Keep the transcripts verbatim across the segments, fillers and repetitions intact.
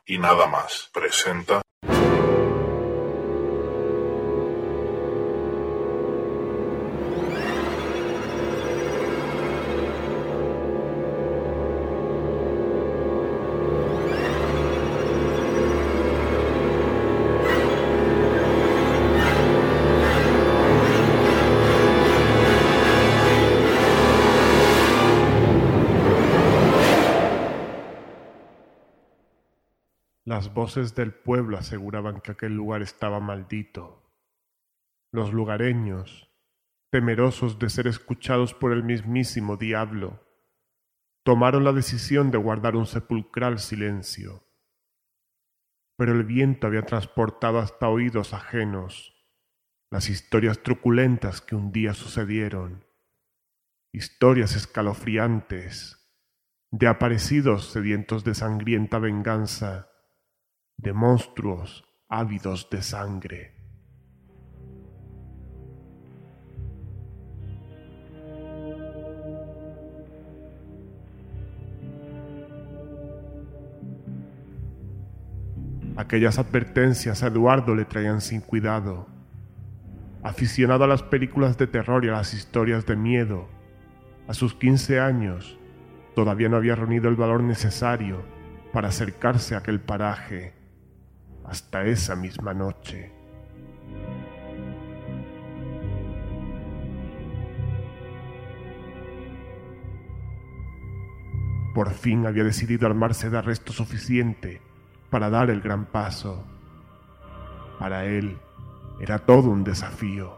y nada más presenta Las voces del pueblo aseguraban que aquel lugar estaba maldito. Los lugareños, temerosos de ser escuchados por el mismísimo diablo, tomaron la decisión de guardar un sepulcral silencio. Pero el viento había transportado hasta oídos ajenos las historias truculentas que un día sucedieron, historias escalofriantes de aparecidos sedientos de sangrienta venganza, de monstruos ávidos de sangre. Aquellas advertencias a Eduardo le traían sin cuidado. Aficionado a las películas de terror y a las historias de miedo, a sus quince años todavía no había reunido el valor necesario para acercarse a aquel paraje. Hasta esa misma noche. Por fin había decidido armarse de arresto suficiente para dar el gran paso. Para él era todo un desafío.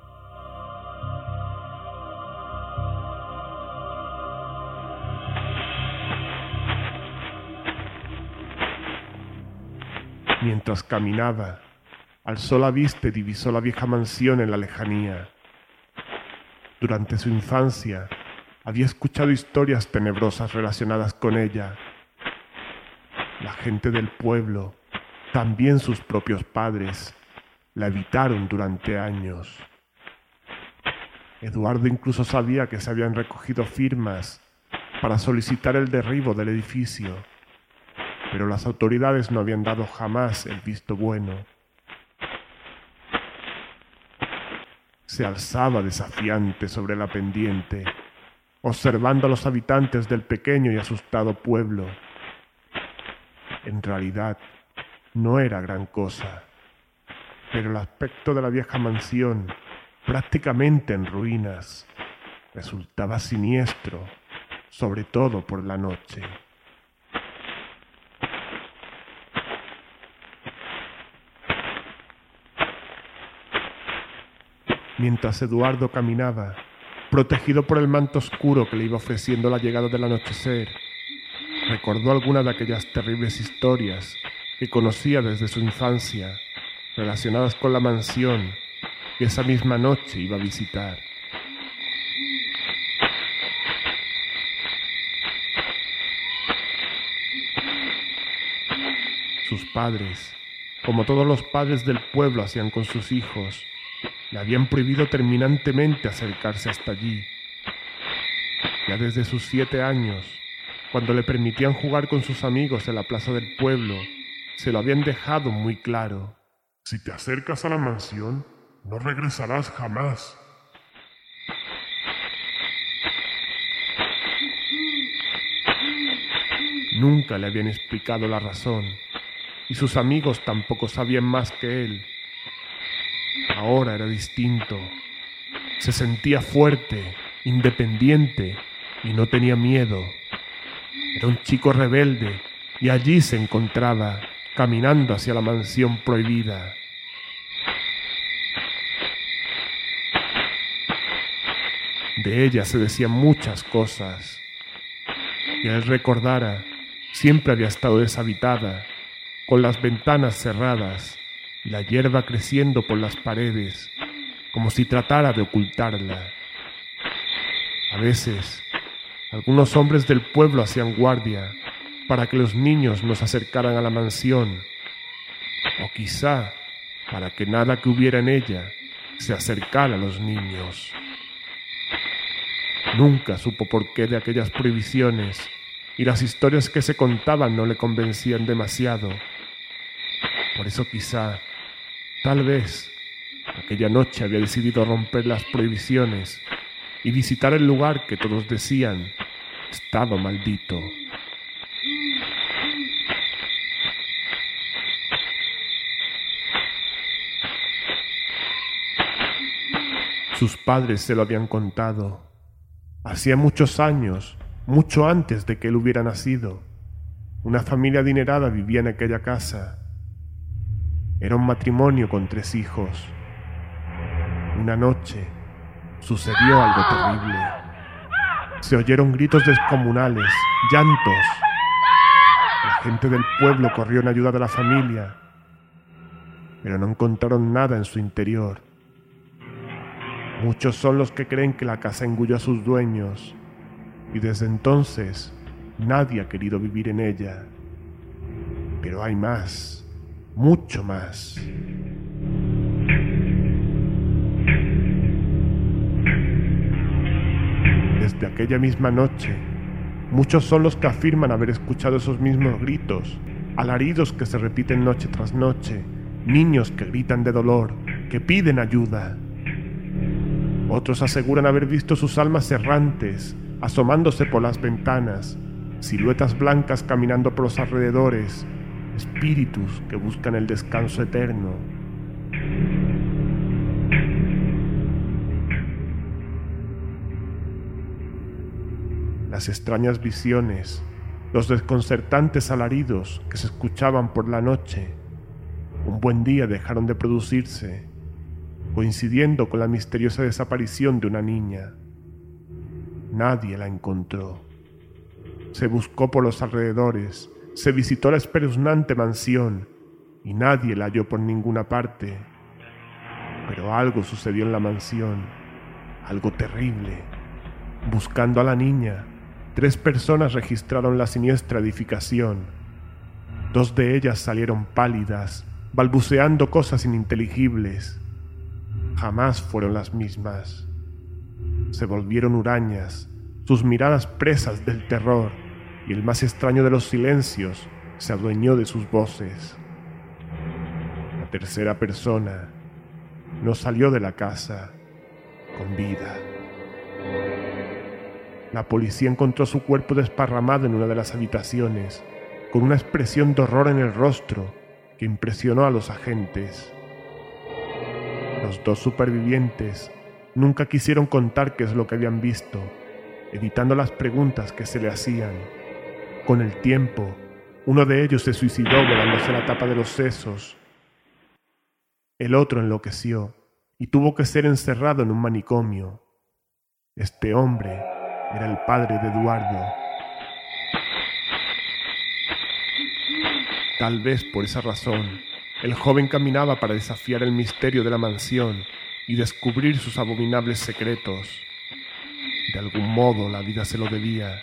Mientras caminaba, alzó la vista y divisó la vieja mansión en la lejanía. Durante su infancia, había escuchado historias tenebrosas relacionadas con ella. La gente del pueblo, también sus propios padres, la evitaron durante años. Eduardo incluso sabía que se habían recogido firmas para solicitar el derribo del edificio, pero las autoridades no habían dado jamás el visto bueno. Se alzaba desafiante sobre la pendiente, observando a los habitantes del pequeño y asustado pueblo. En realidad, no era gran cosa, pero el aspecto de la vieja mansión, prácticamente en ruinas, resultaba siniestro, sobre todo por la noche. Mientras Eduardo caminaba, protegido por el manto oscuro que le iba ofreciendo la llegada del anochecer, recordó alguna de aquellas terribles historias que conocía desde su infancia, relacionadas con la mansión que esa misma noche iba a visitar. Sus padres, como todos los padres del pueblo hacían con sus hijos, le habían prohibido terminantemente acercarse hasta allí. Ya desde sus siete años, cuando le permitían jugar con sus amigos en la plaza del pueblo, se lo habían dejado muy claro. Si te acercas a la mansión, no regresarás jamás. Nunca le habían explicado la razón, y sus amigos tampoco sabían más que él. Ahora era distinto. Se sentía fuerte, independiente y no tenía miedo. Era un chico rebelde y allí se encontraba, caminando hacia la mansión prohibida. De ella se decían muchas cosas. Que él recordara, siempre había estado deshabitada, con las ventanas cerradas y la hierba creciendo por las paredes, como si tratara de ocultarla. A veces, algunos hombres del pueblo hacían guardia para que los niños no se acercaran a la mansión, o quizá para que nada que hubiera en ella se acercara a los niños. Nunca supo por qué de aquellas prohibiciones, y las historias que se contaban no le convencían demasiado. Por eso quizá, tal vez, aquella noche había decidido romper las prohibiciones y visitar el lugar que todos decían estaba maldito. Sus padres se lo habían contado. Hacía muchos años, mucho antes de que él hubiera nacido, una familia adinerada vivía en aquella casa. Era un matrimonio con tres hijos. Una noche sucedió algo terrible. Se oyeron gritos descomunales, llantos. La gente del pueblo corrió en ayuda de la familia, pero no encontraron nada en su interior. Muchos son los que creen que la casa engulló a sus dueños, y desde entonces nadie ha querido vivir en ella. Pero hay más, mucho más. Desde aquella misma noche, muchos son los que afirman haber escuchado esos mismos gritos, alaridos que se repiten noche tras noche, niños que gritan de dolor, que piden ayuda. Otros aseguran haber visto sus almas errantes, asomándose por las ventanas, siluetas blancas caminando por los alrededores, espíritus que buscan el descanso eterno. Las extrañas visiones, los desconcertantes alaridos que se escuchaban por la noche, un buen día dejaron de producirse, coincidiendo con la misteriosa desaparición de una niña. Nadie la encontró. Se buscó por los alrededores, se visitó la espeluznante mansión y nadie la halló por ninguna parte. Pero algo sucedió en la mansión, algo terrible. Buscando a la niña, tres personas registraron la siniestra edificación. Dos de ellas salieron pálidas, balbuceando cosas ininteligibles. Jamás fueron las mismas. Se volvieron hurañas, sus miradas presas del terror, y el más extraño de los silencios se adueñó de sus voces. La tercera persona no salió de la casa con vida. La policía encontró su cuerpo desparramado en una de las habitaciones, con una expresión de horror en el rostro que impresionó a los agentes. Los dos supervivientes nunca quisieron contar qué es lo que habían visto, evitando las preguntas que se le hacían. Con el tiempo, uno de ellos se suicidó volándose la tapa de los sesos. El otro enloqueció y tuvo que ser encerrado en un manicomio. Este hombre era el padre de Eduardo. Tal vez por esa razón, el joven caminaba para desafiar el misterio de la mansión y descubrir sus abominables secretos. De algún modo la vida se lo debía.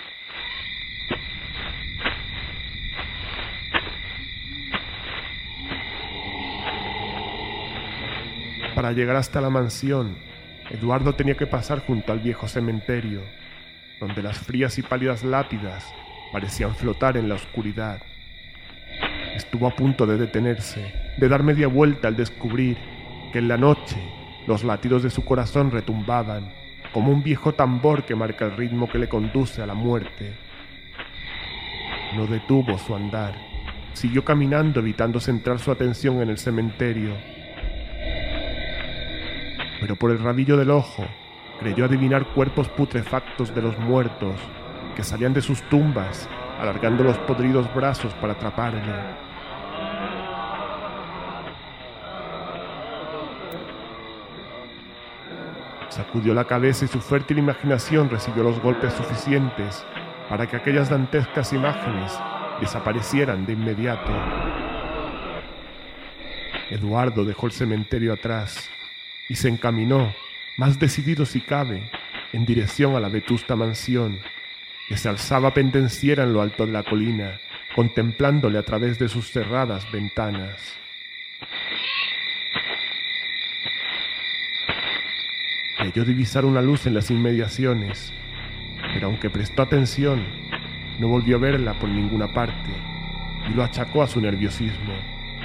Para llegar hasta la mansión, Eduardo tenía que pasar junto al viejo cementerio, donde las frías y pálidas lápidas parecían flotar en la oscuridad. Estuvo a punto de detenerse, de dar media vuelta al descubrir que en la noche los latidos de su corazón retumbaban, como un viejo tambor que marca el ritmo que le conduce a la muerte. No detuvo su andar, siguió caminando evitando centrar su atención en el cementerio. Pero por el rabillo del ojo creyó adivinar cuerpos putrefactos de los muertos que salían de sus tumbas, alargando los podridos brazos para atraparle. Sacudió la cabeza y su fértil imaginación recibió los golpes suficientes para que aquellas dantescas imágenes desaparecieran de inmediato. Eduardo dejó el cementerio atrás y se encaminó, más decidido si cabe, en dirección a la vetusta mansión, que se alzaba pendenciera en lo alto de la colina, contemplándole a través de sus cerradas ventanas. Creyó divisar una luz en las inmediaciones, pero aunque prestó atención, no volvió a verla por ninguna parte y lo achacó a su nerviosismo.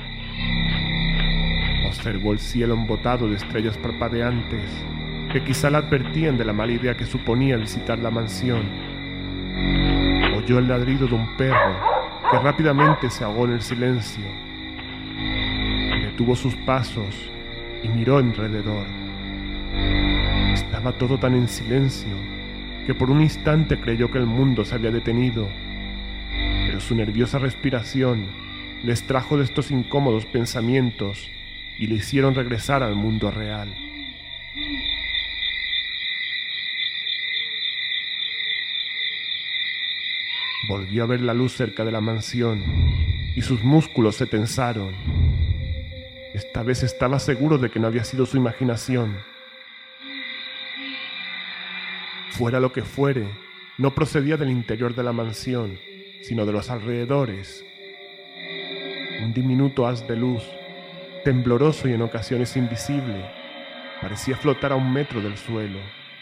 Observó el cielo embotado de estrellas parpadeantes que quizá la advertían de la mala idea que suponía visitar la mansión. Oyó el ladrido de un perro que rápidamente se ahogó en el silencio. Detuvo sus pasos y miró alrededor. Estaba todo tan en silencio que por un instante creyó que el mundo se había detenido, pero su nerviosa respiración le extrajo de estos incómodos pensamientos y le hicieron regresar al mundo real. Volvió a ver la luz cerca de la mansión y sus músculos se tensaron. Esta vez estaba seguro de que no había sido su imaginación. Fuera lo que fuere, no procedía del interior de la mansión, sino de los alrededores. Un diminuto haz de luz, tembloroso y en ocasiones invisible, parecía flotar a un metro del suelo.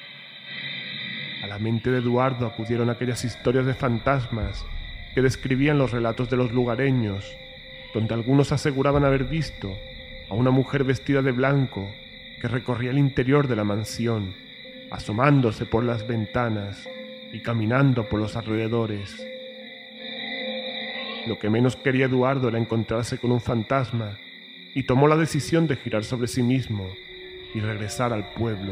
A la mente de Eduardo acudieron aquellas historias de fantasmas que describían los relatos de los lugareños, donde algunos aseguraban haber visto a una mujer vestida de blanco que recorría el interior de la mansión, asomándose por las ventanas y caminando por los alrededores. Lo que menos quería Eduardo era encontrarse con un fantasma, y tomó la decisión de girar sobre sí mismo y regresar al pueblo.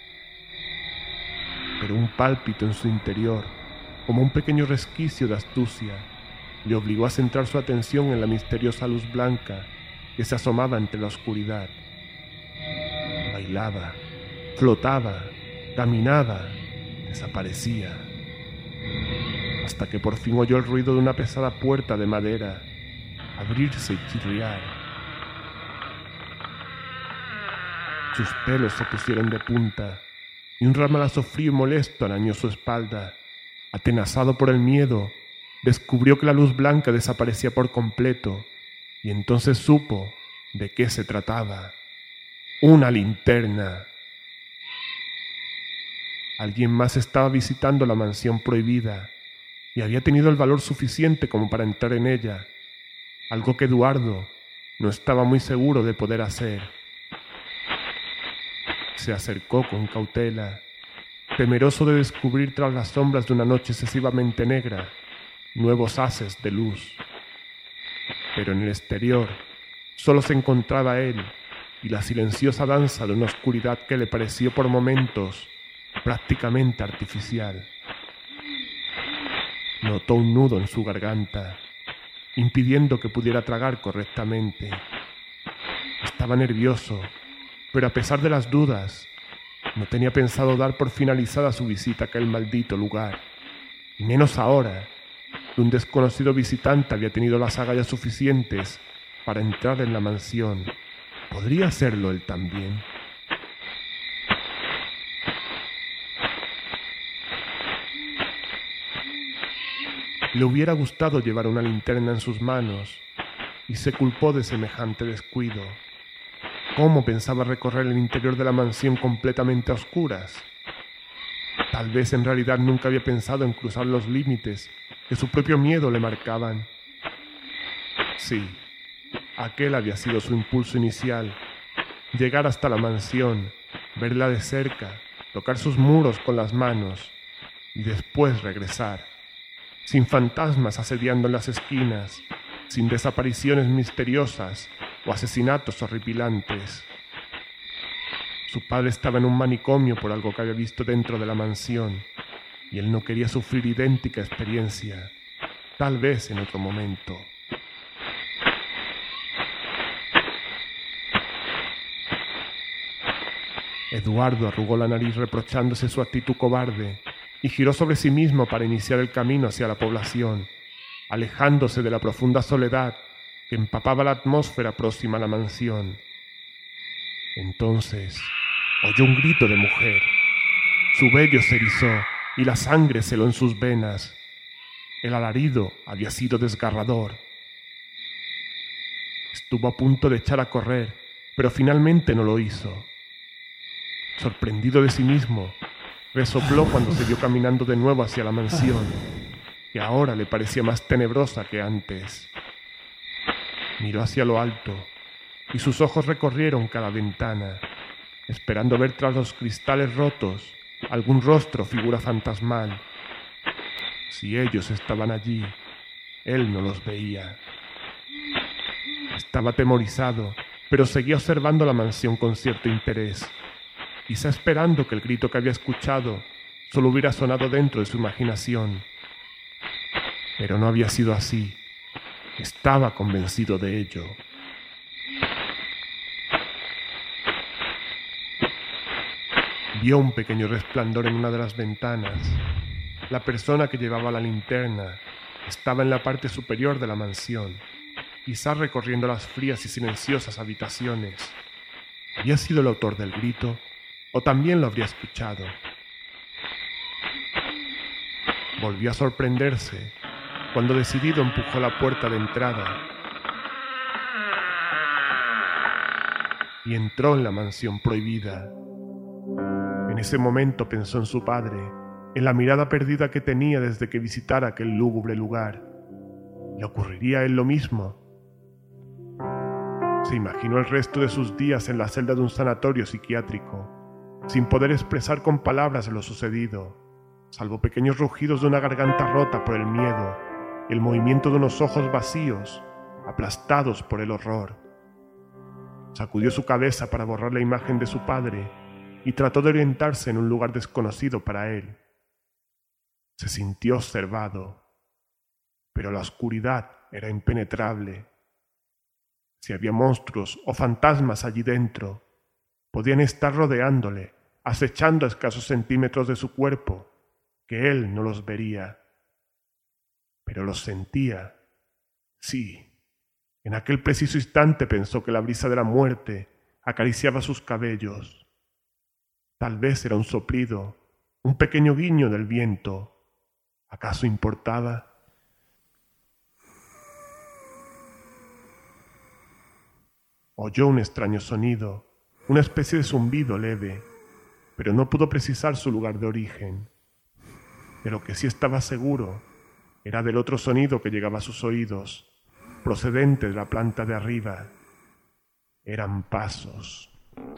Pero un pálpito en su interior, como un pequeño resquicio de astucia, le obligó a centrar su atención en la misteriosa luz blanca que se asomaba entre la oscuridad. Bailaba, flotaba, caminaba, desaparecía, hasta que por fin oyó el ruido de una pesada puerta de madera abrirse y chirriar. Sus pelos se pusieron de punta y un ramalazo frío y molesto arañó su espalda. Atenazado por el miedo, descubrió que la luz blanca desaparecía por completo y entonces supo de qué se trataba. ¡Una linterna! Alguien más estaba visitando la mansión prohibida y había tenido el valor suficiente como para entrar en ella, algo que Eduardo no estaba muy seguro de poder hacer. Se acercó con cautela, temeroso de descubrir tras las sombras de una noche excesivamente negra nuevos haces de luz. Pero en el exterior solo se encontraba él y la silenciosa danza de una oscuridad que le pareció por momentos prácticamente artificial. Notó un nudo en su garganta, impidiendo que pudiera tragar correctamente. Estaba nervioso, pero a pesar de las dudas, no tenía pensado dar por finalizada su visita a aquel maldito lugar, y menos ahora que un desconocido visitante había tenido las agallas suficientes para entrar en la mansión. ¿Podría hacerlo él también? Le hubiera gustado llevar una linterna en sus manos y se culpó de semejante descuido. ¿Cómo pensaba recorrer el interior de la mansión completamente a oscuras? Tal vez en realidad nunca había pensado en cruzar los límites que su propio miedo le marcaban. Sí, aquel había sido su impulso inicial: llegar hasta la mansión, verla de cerca, tocar sus muros con las manos y después regresar, sin fantasmas asediando en las esquinas, sin desapariciones misteriosas o asesinatos horripilantes. Su padre estaba en un manicomio por algo que había visto dentro de la mansión, y él no quería sufrir idéntica experiencia, tal vez en otro momento. Eduardo arrugó la nariz reprochándose su actitud cobarde y giró sobre sí mismo para iniciar el camino hacia la población, alejándose de la profunda soledad que empapaba la atmósfera próxima a la mansión. Entonces oyó un grito de mujer. Su vello se erizó y la sangre se heló en sus venas. El alarido había sido desgarrador. Estuvo a punto de echar a correr, pero finalmente no lo hizo. Sorprendido de sí mismo, resopló cuando se vio caminando de nuevo hacia la mansión. que ahora le parecía más tenebrosa que antes. Miró hacia lo alto y sus ojos recorrieron cada ventana, esperando ver tras los cristales rotos algún rostro o figura fantasmal. Si ellos estaban allí, él no los veía. Estaba atemorizado, pero seguía observando la mansión con cierto interés, quizá esperando que el grito que había escuchado solo hubiera sonado dentro de su imaginación. Pero no había sido así. Estaba convencido de ello. Vio un pequeño resplandor en una de las ventanas. La persona que llevaba la linterna estaba en la parte superior de la mansión, quizás recorriendo las frías y silenciosas habitaciones. ¿Había sido el autor del grito o también lo habría escuchado? Volvió a sorprenderse cuando decidido empujó la puerta de entrada y entró en la mansión prohibida. En ese momento pensó en su padre, en la mirada perdida que tenía desde que visitara aquel lúgubre lugar. ¿Le ocurriría a él lo mismo? Se imaginó el resto de sus días en la celda de un sanatorio psiquiátrico, sin poder expresar con palabras lo sucedido, salvo pequeños rugidos de una garganta rota por el miedo, el movimiento de unos ojos vacíos, aplastados por el horror. Sacudió su cabeza para borrar la imagen de su padre y trató de orientarse en un lugar desconocido para él. Se sintió observado, pero la oscuridad era impenetrable. Si había monstruos o fantasmas allí dentro, podían estar rodeándole, acechando a escasos centímetros de su cuerpo, que él no los vería. Pero los sentía. Sí, en aquel preciso instante pensó que la brisa de la muerte acariciaba sus cabellos. Tal vez era un soplido, un pequeño guiño del viento. ¿Acaso importaba? Oyó un extraño sonido, una especie de zumbido leve, pero no pudo precisar su lugar de origen. De lo que sí estaba seguro era del otro sonido que llegaba a sus oídos, procedente de la planta de arriba. Eran pasos.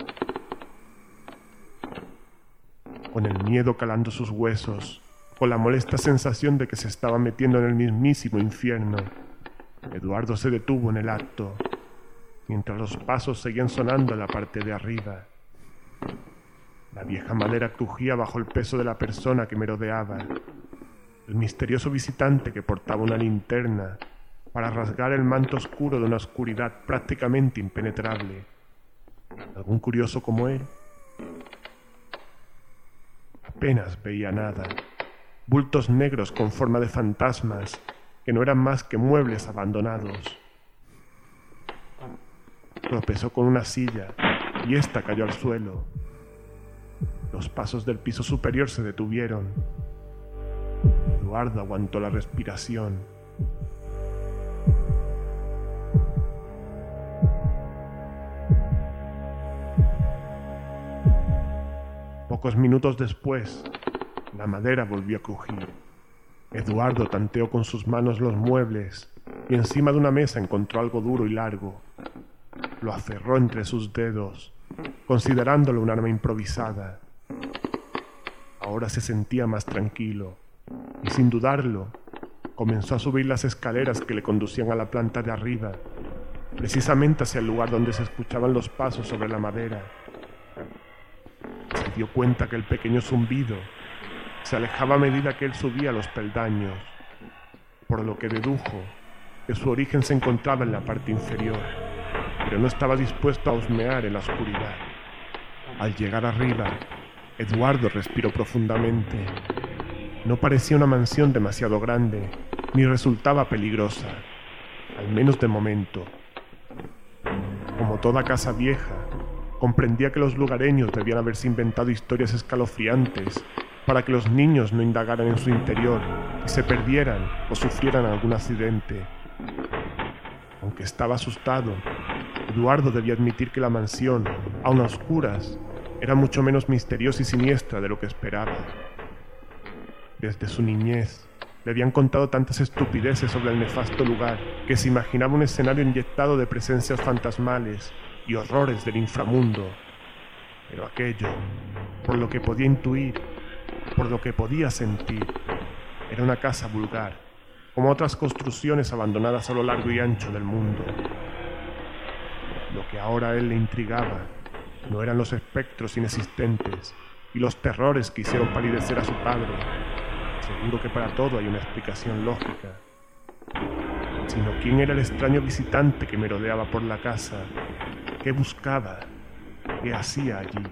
Con el miedo calando sus huesos, con la molesta sensación de que se estaba metiendo en el mismísimo infierno, Eduardo se detuvo en el acto, mientras los pasos seguían sonando en la parte de arriba. La vieja madera crujía bajo el peso de la persona que merodeaba, el misterioso visitante que portaba una linterna para rasgar el manto oscuro de una oscuridad prácticamente impenetrable. ¿Algún curioso como él? Apenas veía nada. Bultos negros con forma de fantasmas que no eran más que muebles abandonados. Tropezó con una silla y ésta cayó al suelo. Los pasos del piso superior se detuvieron. Eduardo aguantó la respiración. Pocos minutos después, la madera volvió a crujir. Eduardo tanteó con sus manos los muebles y encima de una mesa encontró algo duro y largo. Lo aferró entre sus dedos, considerándolo un arma improvisada. Ahora se sentía más tranquilo y, sin dudarlo, comenzó a subir las escaleras que le conducían a la planta de arriba, precisamente hacia el lugar donde se escuchaban los pasos sobre la madera. Se dio cuenta que el pequeño zumbido se alejaba a medida que él subía los peldaños, por lo que dedujo que su origen se encontraba en la parte inferior, pero no estaba dispuesto a husmear en la oscuridad. Al llegar arriba, Eduardo respiró profundamente. No parecía una mansión demasiado grande, ni resultaba peligrosa, al menos de momento. Como toda casa vieja, comprendía que los lugareños debían haberse inventado historias escalofriantes para que los niños no indagaran en su interior y se perdieran o sufrieran algún accidente. Aunque estaba asustado, Eduardo debía admitir que la mansión, aun a oscuras, era mucho menos misteriosa y siniestra de lo que esperaba. Desde su niñez, Le habían contado tantas estupideces sobre el nefasto lugar que se imaginaba un escenario inyectado de presencias fantasmales y horrores del inframundo. Pero aquello, por lo que podía intuir, por lo que podía sentir, era una casa vulgar, como otras construcciones abandonadas a lo largo y ancho del mundo. Lo que ahora a él le intrigaba no eran los espectros inexistentes y los terrores que hicieron palidecer a su padre. Seguro que para todo hay una explicación lógica. Sino quién era el extraño visitante que merodeaba por la casa, qué buscaba, qué hacía allí.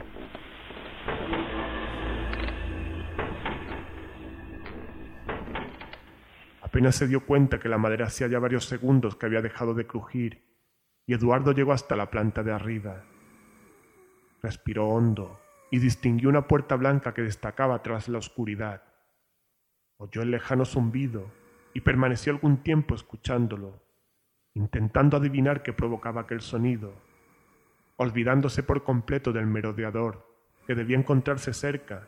Apenas se dio cuenta que la madera hacía ya varios segundos que había dejado de crujir, y Eduardo llegó hasta la planta de arriba. Respiró hondo y distinguió una puerta blanca que destacaba tras la oscuridad. Oyó el lejano zumbido y permaneció algún tiempo escuchándolo, intentando adivinar qué provocaba aquel sonido, olvidándose por completo del merodeador que debía encontrarse cerca.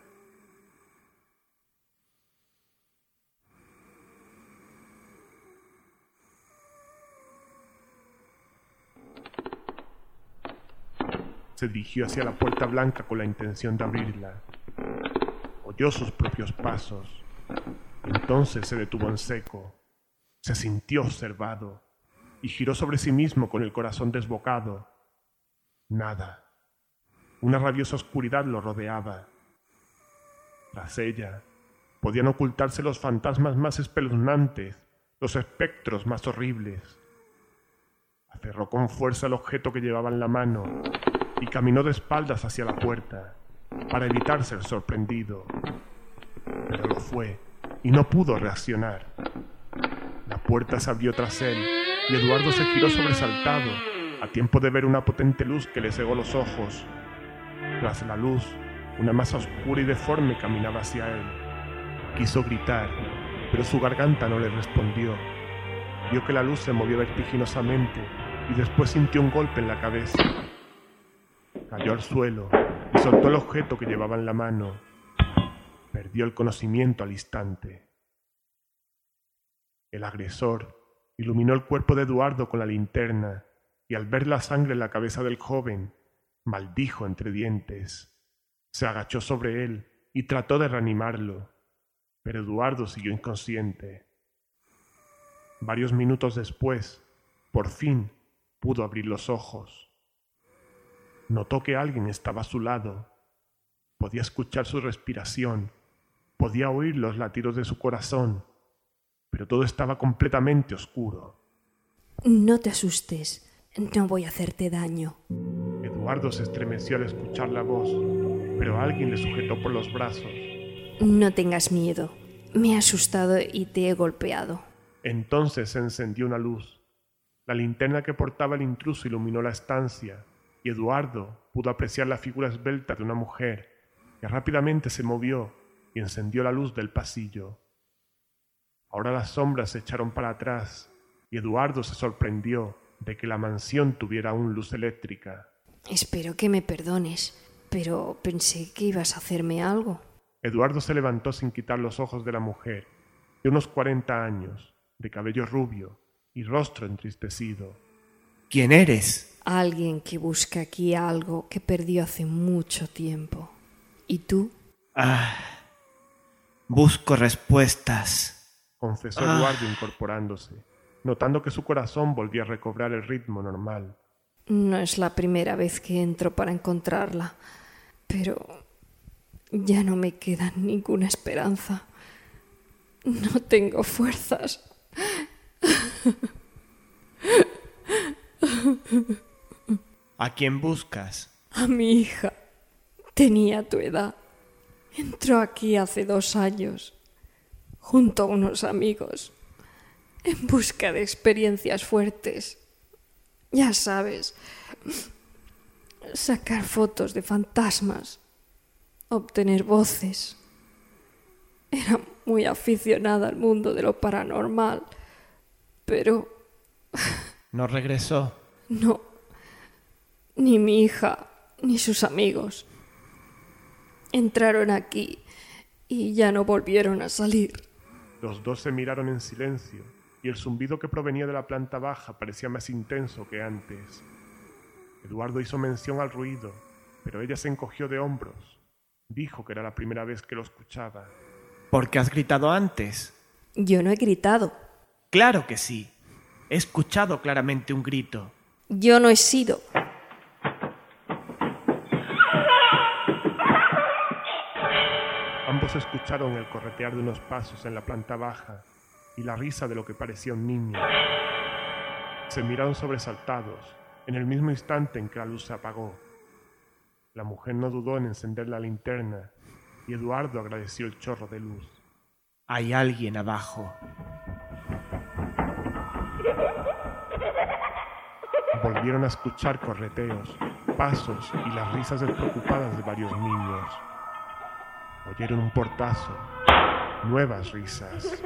Se dirigió hacia la puerta blanca con la intención de abrirla. Oyó sus propios pasos. Entonces se detuvo en seco, se sintió observado y giró sobre sí mismo con el corazón desbocado. Nada. Una rabiosa oscuridad lo rodeaba. Tras ella podían ocultarse los fantasmas más espeluznantes, los espectros más horribles. Aferró con fuerza el objeto que llevaba en la mano y caminó de espaldas hacia la puerta para evitar ser sorprendido. Pero lo fue y no pudo reaccionar. La puerta se abrió tras él y Eduardo se giró sobresaltado, a tiempo de ver una potente luz que le cegó los ojos. Tras la luz, una masa oscura y deforme caminaba hacia él. Quiso gritar, pero su garganta no le respondió. Vio que la luz se movió vertiginosamente y después sintió un golpe en la cabeza. Cayó al suelo y soltó el objeto que llevaba en la mano. Perdió el conocimiento al instante. El agresor iluminó el cuerpo de Eduardo con la linterna y al ver la sangre en la cabeza del joven, maldijo entre dientes. Se agachó sobre él y trató de reanimarlo, pero Eduardo siguió inconsciente. Varios minutos después, por fin, pudo abrir los ojos. Notó que alguien estaba a su lado. Podía escuchar su respiración, podía oír los latidos de su corazón, pero todo estaba completamente oscuro. No te asustes, no voy a hacerte daño. Eduardo se estremeció al escuchar la voz, pero alguien le sujetó por los brazos. No tengas miedo, me he asustado y te he golpeado. Entonces se encendió una luz. La linterna que portaba el intruso iluminó la estancia, y Eduardo pudo apreciar la figura esbelta de una mujer, que rápidamente se movió y encendió la luz del pasillo. Ahora las sombras se echaron para atrás, y Eduardo se sorprendió de que la mansión tuviera aún luz eléctrica. Espero que me perdones, pero pensé que ibas a hacerme algo. Eduardo se levantó sin quitar los ojos de la mujer, de unos cuarenta años, de cabello rubio y rostro entristecido. ¿Quién eres? Alguien que busca aquí algo que perdió hace mucho tiempo. ¿Y tú? Ah, busco respuestas, confesó ah. Eduardo incorporándose, notando que su corazón volvía a recobrar el ritmo normal. No es la primera vez que entro para encontrarla, pero ya no me queda ninguna esperanza. No tengo fuerzas. ¿A quién buscas? A mi hija. Tenía tu edad. Entró aquí hace dos años, junto a unos amigos, en busca de experiencias fuertes. Ya sabes, sacar fotos de fantasmas, obtener voces. Era muy aficionada al mundo de lo paranormal, pero... ¿No regresó? No, ni mi hija, ni sus amigos. Entraron aquí y ya no volvieron a salir. Los dos se miraron en silencio, y el zumbido que provenía de la planta baja parecía más intenso que antes. Eduardo hizo mención al ruido, pero ella se encogió de hombros. Dijo que era la primera vez que lo escuchaba. ¿Por qué has gritado antes? Yo no he gritado. Claro que sí. He escuchado claramente un grito. Yo no he sido. Ambos escucharon el corretear de unos pasos en la planta baja y la risa de lo que parecía un niño. Se miraron sobresaltados, en el mismo instante en que la luz se apagó. La mujer no dudó en encender la linterna y Eduardo agradeció el chorro de luz. Hay alguien abajo. Volvieron a escuchar correteos, pasos y las risas despreocupadas de varios niños. Oyeron un portazo, nuevas risas.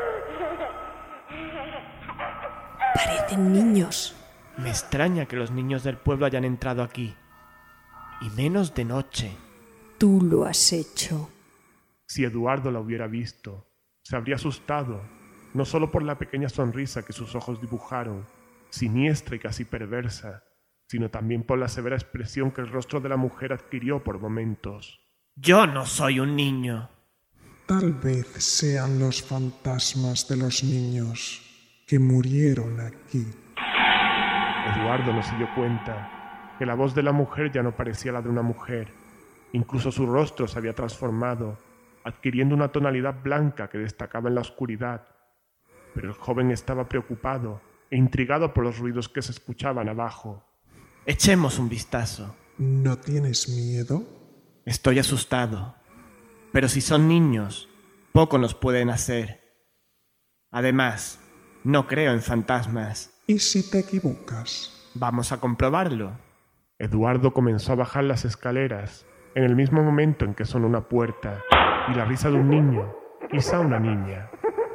Parecen niños. Me extraña que los niños del pueblo hayan entrado aquí. Y menos de noche. Tú lo has hecho. Si Eduardo la hubiera visto, se habría asustado, no solo por la pequeña sonrisa que sus ojos dibujaron, siniestra y casi perversa, sino también por la severa expresión que el rostro de la mujer adquirió por momentos. Yo no soy un niño. Tal vez sean los fantasmas de los niños que murieron aquí. Eduardo no se dio cuenta que la voz de la mujer ya no parecía la de una mujer. Incluso su rostro se había transformado, adquiriendo una tonalidad blanca que destacaba en la oscuridad. Pero el joven estaba preocupado e intrigado por los ruidos que se escuchaban abajo. Echemos un vistazo. ¿No tienes miedo? Estoy asustado. Pero si son niños, poco nos pueden hacer. Además, no creo en fantasmas. ¿Y si te equivocas? Vamos a comprobarlo. Eduardo comenzó a bajar las escaleras en el mismo momento en que sonó una puerta y la risa de un niño, quizá una niña.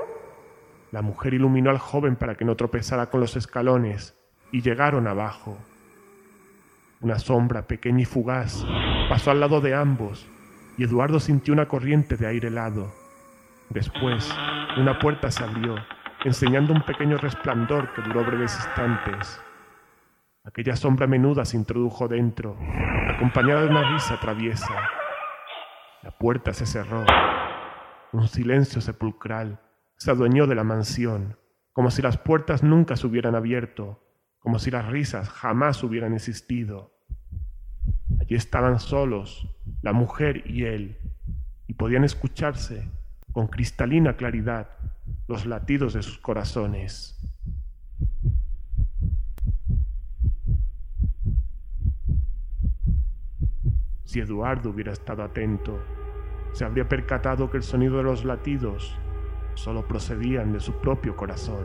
La mujer iluminó al joven para que no tropezara con los escalones y llegaron abajo. Una sombra pequeña y fugaz pasó al lado de ambos y Eduardo sintió una corriente de aire helado. Después, una puerta se abrió, enseñando un pequeño resplandor que duró breves instantes. Aquella sombra menuda se introdujo dentro, acompañada de una risa traviesa. La puerta se cerró. Un silencio sepulcral se adueñó de la mansión, como si las puertas nunca se hubieran abierto, como si las risas jamás hubieran existido. Allí estaban solos, la mujer y él, y podían escucharse, con cristalina claridad, los latidos de sus corazones. Si Eduardo hubiera estado atento, se habría percatado que el sonido de los latidos solo procedían de su propio corazón.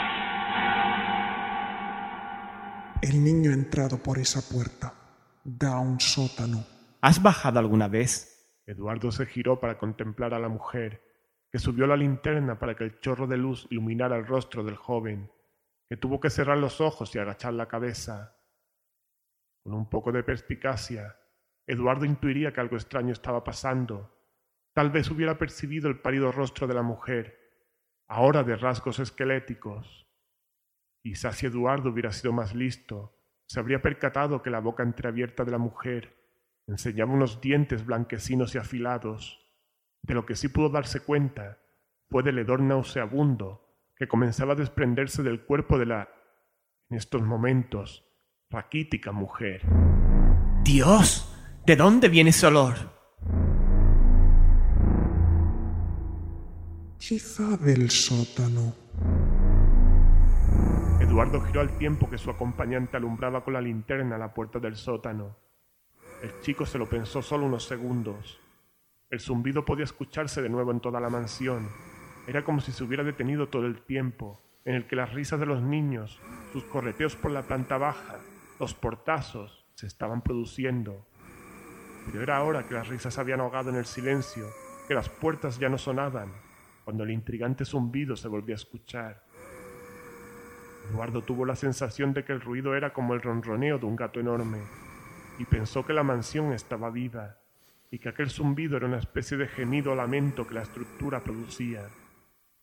El niño ha entrado por esa puerta. Da a un sótano. ¿Has bajado alguna vez? Eduardo se giró para contemplar a la mujer, que subió la linterna para que el chorro de luz iluminara el rostro del joven, que tuvo que cerrar los ojos y agachar la cabeza. Con un poco de perspicacia, Eduardo intuiría que algo extraño estaba pasando. Tal vez hubiera percibido el pálido rostro de la mujer, ahora de rasgos esqueléticos. Quizás si Eduardo hubiera sido más listo, se habría percatado que la boca entreabierta de la mujer enseñaba unos dientes blanquecinos y afilados. De lo que sí pudo darse cuenta fue del hedor nauseabundo que comenzaba a desprenderse del cuerpo de la, en estos momentos, raquítica mujer. ¡Dios! ¿De dónde viene ese olor? Quizá del sótano. Eduardo giró al tiempo que su acompañante alumbraba con la linterna la puerta del sótano. El chico se lo pensó solo unos segundos. El zumbido podía escucharse de nuevo en toda la mansión. Era como si se hubiera detenido todo el tiempo, en el que las risas de los niños, sus correteos por la planta baja, los portazos, se estaban produciendo. Pero era ahora que las risas se habían ahogado en el silencio, que las puertas ya no sonaban, cuando el intrigante zumbido se volvió a escuchar. Eduardo tuvo la sensación de que el ruido era como el ronroneo de un gato enorme, y pensó que la mansión estaba viva, y que aquel zumbido era una especie de gemido o lamento que la estructura producía.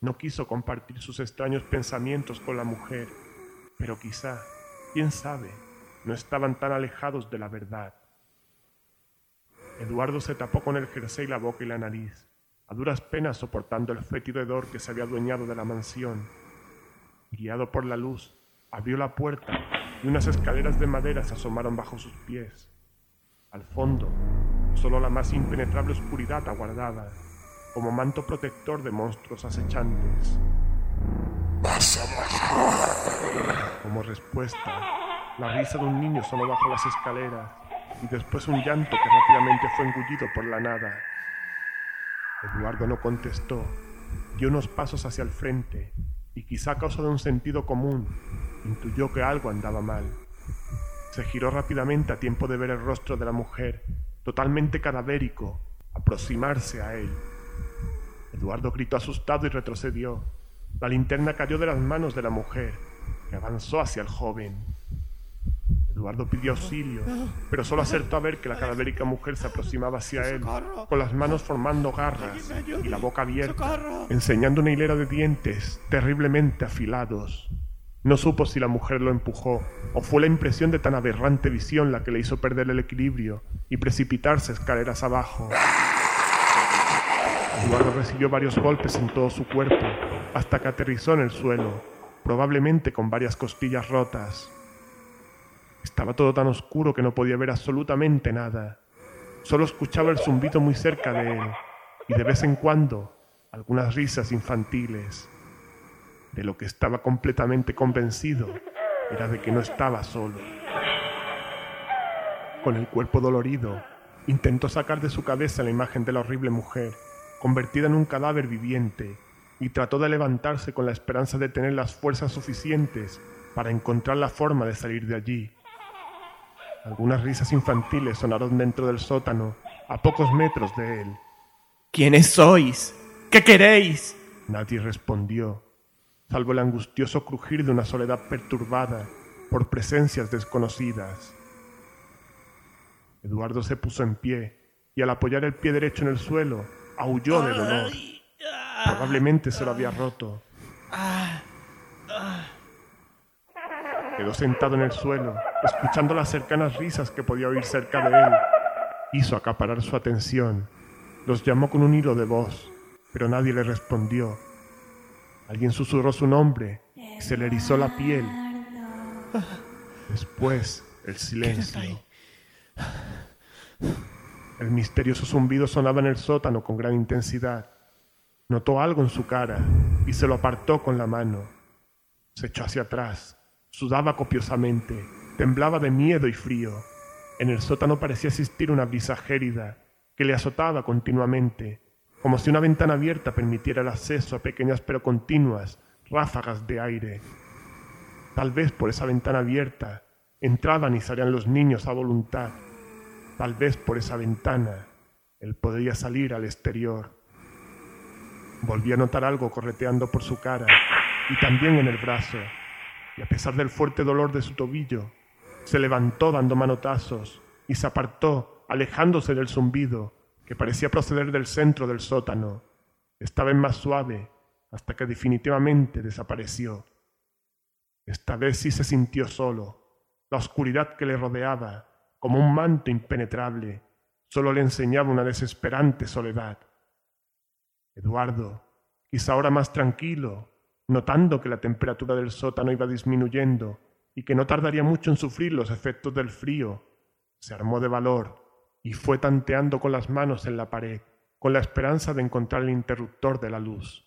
No quiso compartir sus extraños pensamientos con la mujer, pero quizá, quién sabe, no estaban tan alejados de la verdad. Eduardo se tapó con el jersey la boca y la nariz, a duras penas soportando el fétido hedor que se había adueñado de la mansión. Guiado por la luz, abrió la puerta y unas escaleras de madera se asomaron bajo sus pies. Al fondo, solo la más impenetrable oscuridad aguardaba, como manto protector de monstruos acechantes. ¡Vas a bajar! Como respuesta, la risa de un niño sonó bajo las escaleras y después un llanto que rápidamente fue engullido por la nada. Eduardo no contestó, dio unos pasos hacia el frente y quizá a causa de un sentido común, intuyó que algo andaba mal. Se giró rápidamente a tiempo de ver el rostro de la mujer, totalmente cadavérico, aproximarse a él. Eduardo gritó asustado y retrocedió. La linterna cayó de las manos de la mujer, que avanzó hacia el joven. Eduardo pidió auxilio, pero solo acertó a ver que la cadavérica mujer se aproximaba hacia él, con las manos formando garras y la boca abierta, enseñando una hilera de dientes terriblemente afilados. No supo si la mujer lo empujó, o fue la impresión de tan aberrante visión la que le hizo perder el equilibrio y precipitarse escaleras abajo. Eduardo recibió varios golpes en todo su cuerpo, hasta que aterrizó en el suelo, probablemente con varias costillas rotas. Estaba todo tan oscuro que no podía ver absolutamente nada. Solo escuchaba el zumbido muy cerca de él, y de vez en cuando algunas risas infantiles. De lo que estaba completamente convencido era de que no estaba solo. Con el cuerpo dolorido, intentó sacar de su cabeza la imagen de la horrible mujer, convertida en un cadáver viviente, y trató de levantarse con la esperanza de tener las fuerzas suficientes para encontrar la forma de salir de allí. Algunas risas infantiles sonaron dentro del sótano, a pocos metros de él. ¿Quiénes sois? ¿Qué queréis? Nadie respondió, salvo el angustioso crujir de una soledad perturbada por presencias desconocidas. Eduardo se puso en pie y al apoyar el pie derecho en el suelo, aulló de dolor. Probablemente se lo había roto. Quedó sentado en el suelo, escuchando las cercanas risas que podía oír cerca de él. Hizo acaparar su atención. Los llamó con un hilo de voz, pero nadie le respondió. Alguien susurró su nombre y se le erizó la piel. Después, el silencio. El misterioso zumbido sonaba en el sótano con gran intensidad. Notó algo en su cara y se lo apartó con la mano. Se echó hacia atrás, sudaba copiosamente, temblaba de miedo y frío. En el sótano parecía existir una brisa gélida que le azotaba continuamente, como si una ventana abierta permitiera el acceso a pequeñas pero continuas ráfagas de aire. Tal vez por esa ventana abierta entraban y salían los niños a voluntad. Tal vez por esa ventana él podría salir al exterior. Volvió a notar algo correteando por su cara y también en el brazo, y a pesar del fuerte dolor de su tobillo, se levantó dando manotazos y se apartó, alejándose del zumbido que parecía proceder del centro del sótano. Esta vez más suave, hasta que definitivamente desapareció. Esta vez sí se sintió solo. La oscuridad que le rodeaba, como un manto impenetrable, solo le enseñaba una desesperante soledad. Eduardo, quizá ahora más tranquilo, notando que la temperatura del sótano iba disminuyendo y que no tardaría mucho en sufrir los efectos del frío, se armó de valor y fue tanteando con las manos en la pared, con la esperanza de encontrar el interruptor de la luz.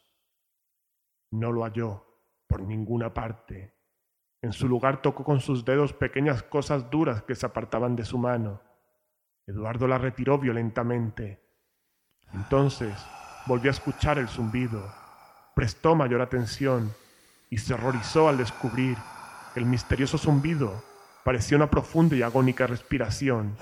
No lo halló por ninguna parte. En su lugar tocó con sus dedos pequeñas cosas duras que se apartaban de su mano. Eduardo la retiró violentamente. Entonces volvió a escuchar el zumbido, prestó mayor atención y se horrorizó al descubrir que el misterioso zumbido parecía una profunda y agónica respiración.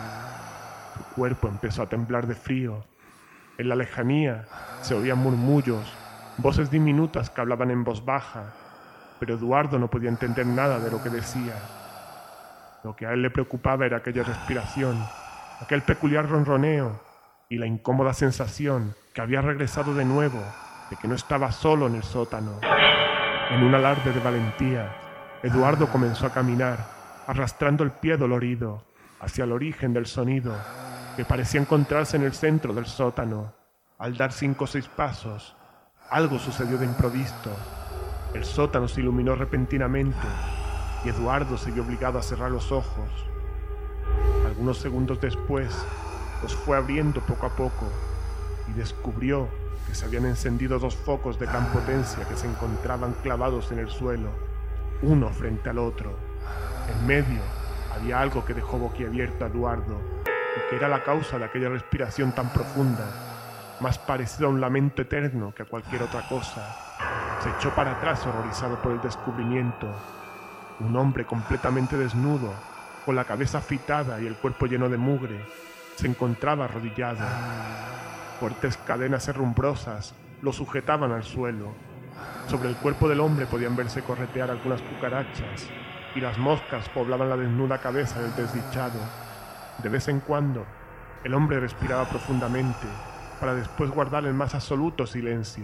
Su cuerpo empezó a temblar de frío. En la lejanía se oían murmullos, voces diminutas que hablaban en voz baja, pero Eduardo no podía entender nada de lo que decía. Lo que a él le preocupaba era aquella respiración, aquel peculiar ronroneo y la incómoda sensación que había regresado de nuevo de que no estaba solo en el sótano. En un alarde de valentía, Eduardo comenzó a caminar, arrastrando el pie dolorido hacia el origen del sonido, que parecía encontrarse en el centro del sótano. Al dar cinco o seis pasos, algo sucedió de improviso. El sótano se iluminó repentinamente y Eduardo se vio obligado a cerrar los ojos. Algunos segundos después, los fue abriendo poco a poco y descubrió que se habían encendido dos focos de gran potencia que se encontraban clavados en el suelo, uno frente al otro. En medio había algo que dejó boquiabierto a Eduardo y que era la causa de aquella respiración tan profunda, más parecida a un lamento eterno que a cualquier otra cosa. Se echó para atrás horrorizado por el descubrimiento. Un hombre completamente desnudo, con la cabeza afitada y el cuerpo lleno de mugre, se encontraba arrodillado. Fuertes cadenas herrumbrosas lo sujetaban al suelo. Sobre el cuerpo del hombre podían verse corretear algunas cucarachas y las moscas poblaban la desnuda cabeza del desdichado. De vez en cuando, el hombre respiraba profundamente para después guardar el más absoluto silencio.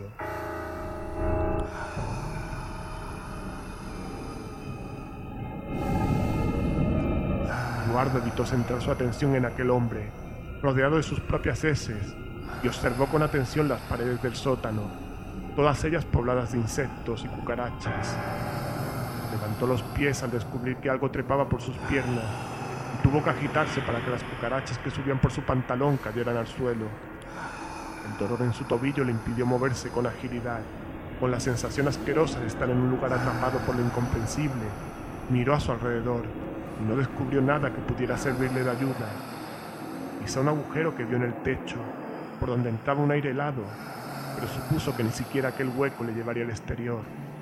Eduardo evitó centrar su atención en aquel hombre, rodeado de sus propias heces, y observó con atención las paredes del sótano, todas ellas pobladas de insectos y cucarachas. Levantó los pies al descubrir que algo trepaba por sus piernas y tuvo que agitarse para que las cucarachas que subían por su pantalón cayeran al suelo. El dolor en su tobillo le impidió moverse con agilidad. Con la sensación asquerosa de estar en un lugar atrapado por lo incomprensible, miró a su alrededor y no descubrió nada que pudiera servirle de ayuda. Quizá un agujero que vio en el techo, por donde entraba un aire helado, pero supuso que ni siquiera aquel hueco le llevaría al exterior.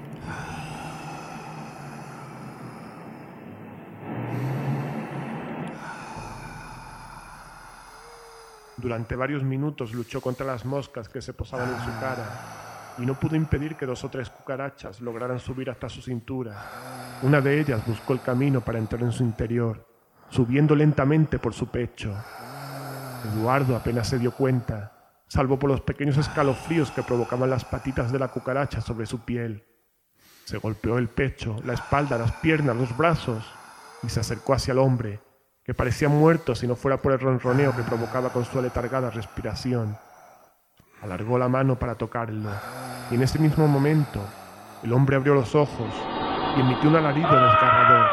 Durante varios minutos luchó contra las moscas que se posaban en su cara y no pudo impedir que dos o tres cucarachas lograran subir hasta su cintura. Una de ellas buscó el camino para entrar en su interior, subiendo lentamente por su pecho. Eduardo apenas se dio cuenta, salvo por los pequeños escalofríos que provocaban las patitas de la cucaracha sobre su piel. Se golpeó el pecho, la espalda, las piernas, los brazos y se acercó hacia el hombre, que parecía muerto si no fuera por el ronroneo que provocaba con su aletargada respiración. Alargó la mano para tocarlo, y en ese mismo momento el hombre abrió los ojos y emitió un alarido desgarrador.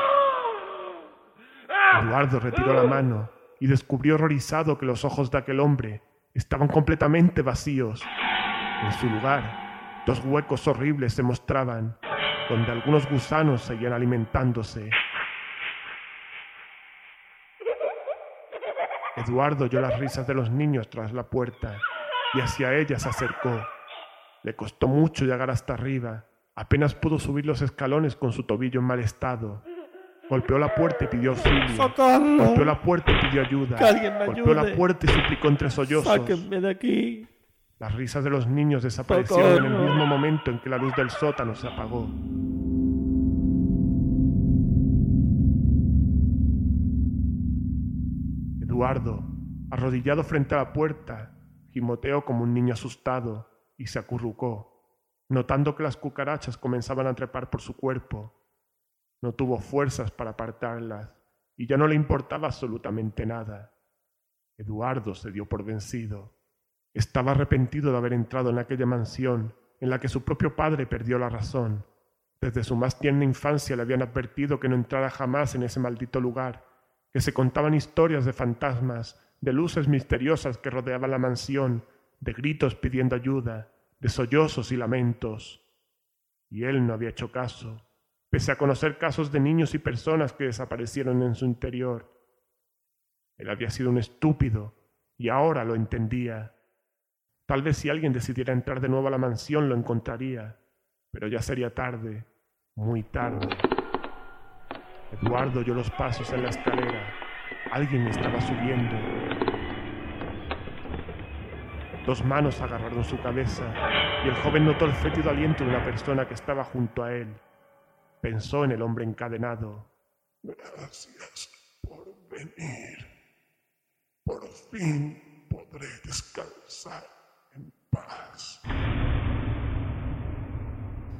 Eduardo retiró la mano y descubrió horrorizado que los ojos de aquel hombre estaban completamente vacíos. En su lugar, dos huecos horribles se mostraban, donde algunos gusanos seguían alimentándose. Eduardo oyó las risas de los niños tras la puerta y hacia ella se acercó. Le costó mucho llegar hasta arriba. Apenas pudo subir los escalones con su tobillo en mal estado. Golpeó la puerta y pidió auxilio. ¡Socorro! Golpeó la puerta y pidió ayuda. ¡Que alguien me Golpeó ayude! la puerta y suplicó entre sollozos. ¡Sáquenme de aquí! Las risas de los niños desaparecieron en el ¡Socorro! mismo momento en que la luz del sótano se apagó. Eduardo, arrodillado frente a la puerta, gimoteó como un niño asustado y se acurrucó, notando que las cucarachas comenzaban a trepar por su cuerpo. No tuvo fuerzas para apartarlas y ya no le importaba absolutamente nada. Eduardo se dio por vencido. Estaba arrepentido de haber entrado en aquella mansión en la que su propio padre perdió la razón. Desde su más tierna infancia le habían advertido que no entrara jamás en ese maldito lugar, que se contaban historias de fantasmas, de luces misteriosas que rodeaban la mansión, de gritos pidiendo ayuda, de sollozos y lamentos. Y él no había hecho caso, pese a conocer casos de niños y personas que desaparecieron en su interior. Él había sido un estúpido y ahora lo entendía. Tal vez si alguien decidiera entrar de nuevo a la mansión lo encontraría, pero ya sería tarde, muy tarde. Eduardo oyó los pasos en la escalera. Alguien estaba subiendo. Dos manos agarraron su cabeza y el joven notó el fétido aliento de una persona que estaba junto a él. Pensó en el hombre encadenado. Gracias por venir. Por fin podré descansar en paz.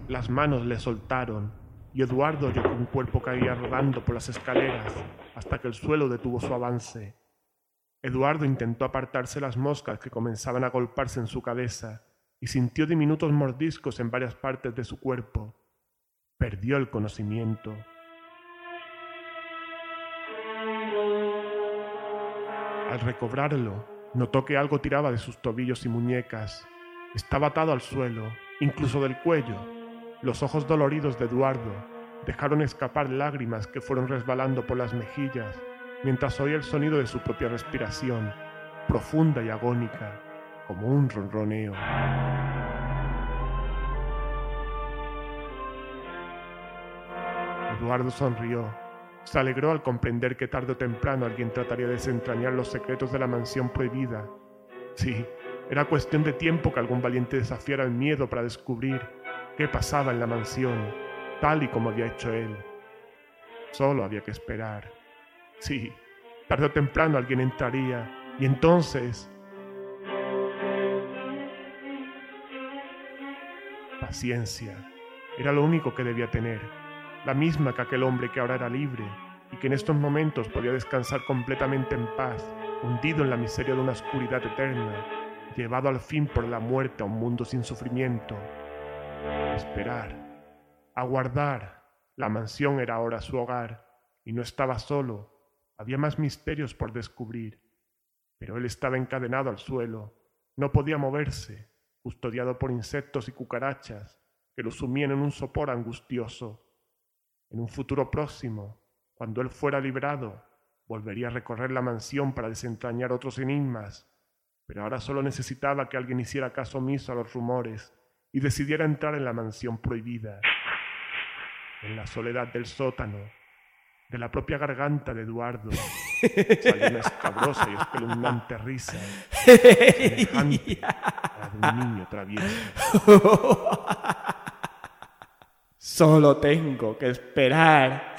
Las manos le soltaron y Eduardo oyó que un cuerpo caía rodando por las escaleras hasta que el suelo detuvo su avance. Eduardo intentó apartarse las moscas que comenzaban a golpearse en su cabeza y sintió diminutos mordiscos en varias partes de su cuerpo. Perdió el conocimiento. Al recobrarlo, notó que algo tiraba de sus tobillos y muñecas. Estaba atado al suelo, incluso del cuello. Los ojos doloridos de Eduardo dejaron escapar lágrimas que fueron resbalando por las mejillas mientras oía el sonido de su propia respiración, profunda y agónica, como un ronroneo. Eduardo sonrió. Se alegró al comprender que tarde o temprano alguien trataría de desentrañar los secretos de la mansión prohibida. Sí, era cuestión de tiempo que algún valiente desafiara el miedo para descubrir qué pasaba en la mansión, tal y como había hecho él. Solo había que esperar. Sí, tarde o temprano alguien entraría, y entonces... Paciencia. Era lo único que debía tener. La misma que aquel hombre que ahora era libre y que en estos momentos podía descansar completamente en paz, hundido en la miseria de una oscuridad eterna, llevado al fin por la muerte a un mundo sin sufrimiento. Esperar, aguardar. La mansión era ahora su hogar y no estaba solo. Había más misterios por descubrir, pero él estaba encadenado al suelo. No podía moverse, custodiado por insectos y cucarachas que lo sumían en un sopor angustioso. En un futuro próximo, cuando él fuera liberado, volvería a recorrer la mansión para desentrañar otros enigmas, pero ahora solo necesitaba que alguien hiciera caso omiso a los rumores y decidiera entrar en la mansión prohibida. En la soledad del sótano, de la propia garganta de Eduardo, salió una escabrosa y espeluznante risa, semejante a la de un niño travieso. Solo tengo que esperar.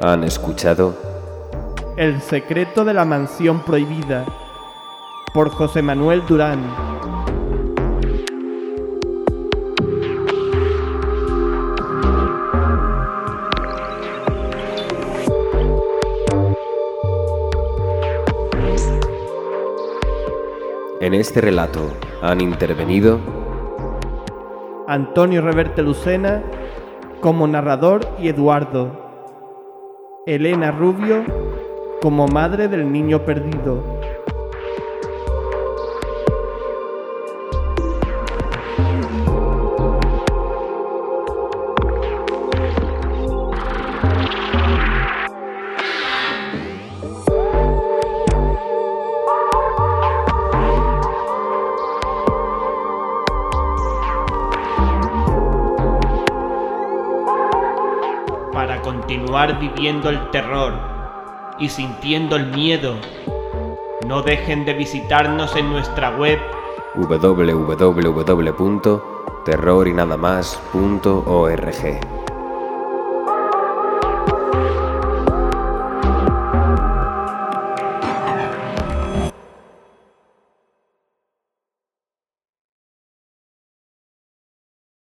Han escuchado El secreto de la mansión prohibida por José Manuel Durán. En este relato han intervenido Antonio Reverte Lucena como narrador y Eduardo. Elena Rubio como madre del niño perdido. Para continuar viviendo el terror y sintiendo el miedo, no dejen de visitarnos en nuestra web w w w punto terror y nada más punto org.